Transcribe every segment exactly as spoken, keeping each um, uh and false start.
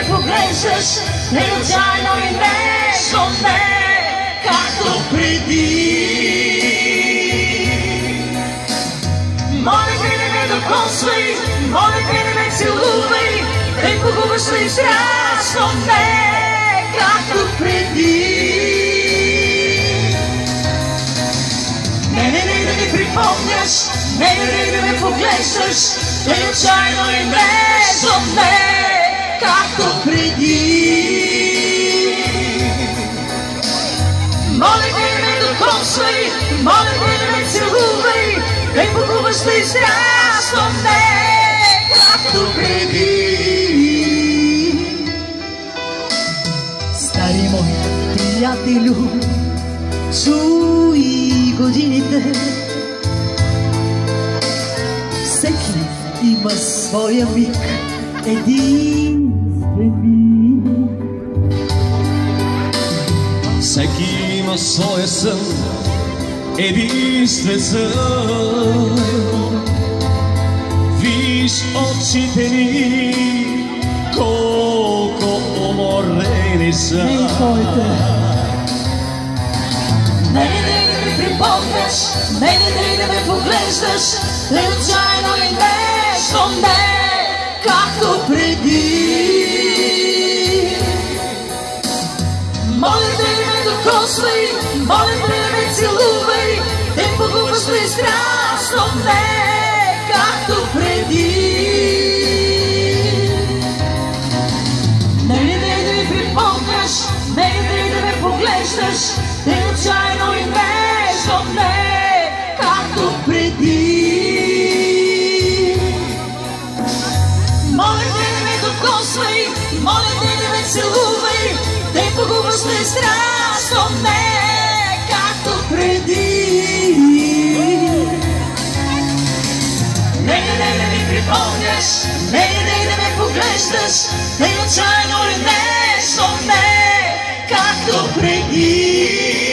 ме поглеждаш, неотчайно и нежно ме, както преди. Моля те, не ме докосвай, моля те, не ме целувай, не погубваш ли страшно ме, както преди. Не, не, не, да ми припомняш, не, не, не, да ме поглеждаш, неотчайно и нежно ме, както преди. Моля те, не ме докосвай, моля те, не ме целувай, не погубваш ли страшно ме, както преди. Стари мой приятелю, чуй годините, всеки има своя миг, единствен миг. Всеки има своя сън, единствен сън. Виж очите ни, колко уморени са. Ей, твоите. Не, не, не, да ми припомняш, не, не, не, да ме поглеждаш, неотчайно и нежно ме, както преди. Моля те, не ме докосвай, моля те, не ме целувай, не погубваш ли страшно ме, както преди. Не, не, не, да ми припомняш, не, не, да ме поглеждаш, неотчайно и нежно ме, както преди. Моля те, не ме докосвай, моля те, не ме целувай, не погубваш ли страшно ме, както преди. Не, не, не, да ми припомняш, не, не, да ме поглеждаш, неотчайно и нежно ме, както преди.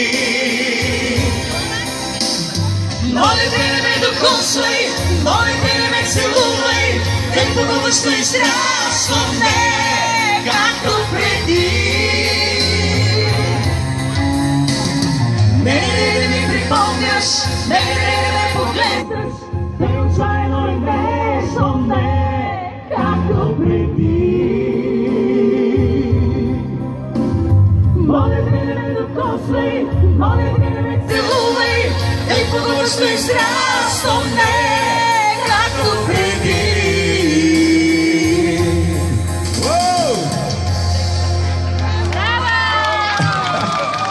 Моля те, не ме докосвай, моля те, не ме целувай, не погубваш ли страшно ме, както преди. Не, не, не, да ми припомняш, не, не, да ме поглеждаш, неотчайно и нежно ме, както преди. Моля те, не ме докосвай, моля те, не ме целувай, не погубваш ли страшно ме,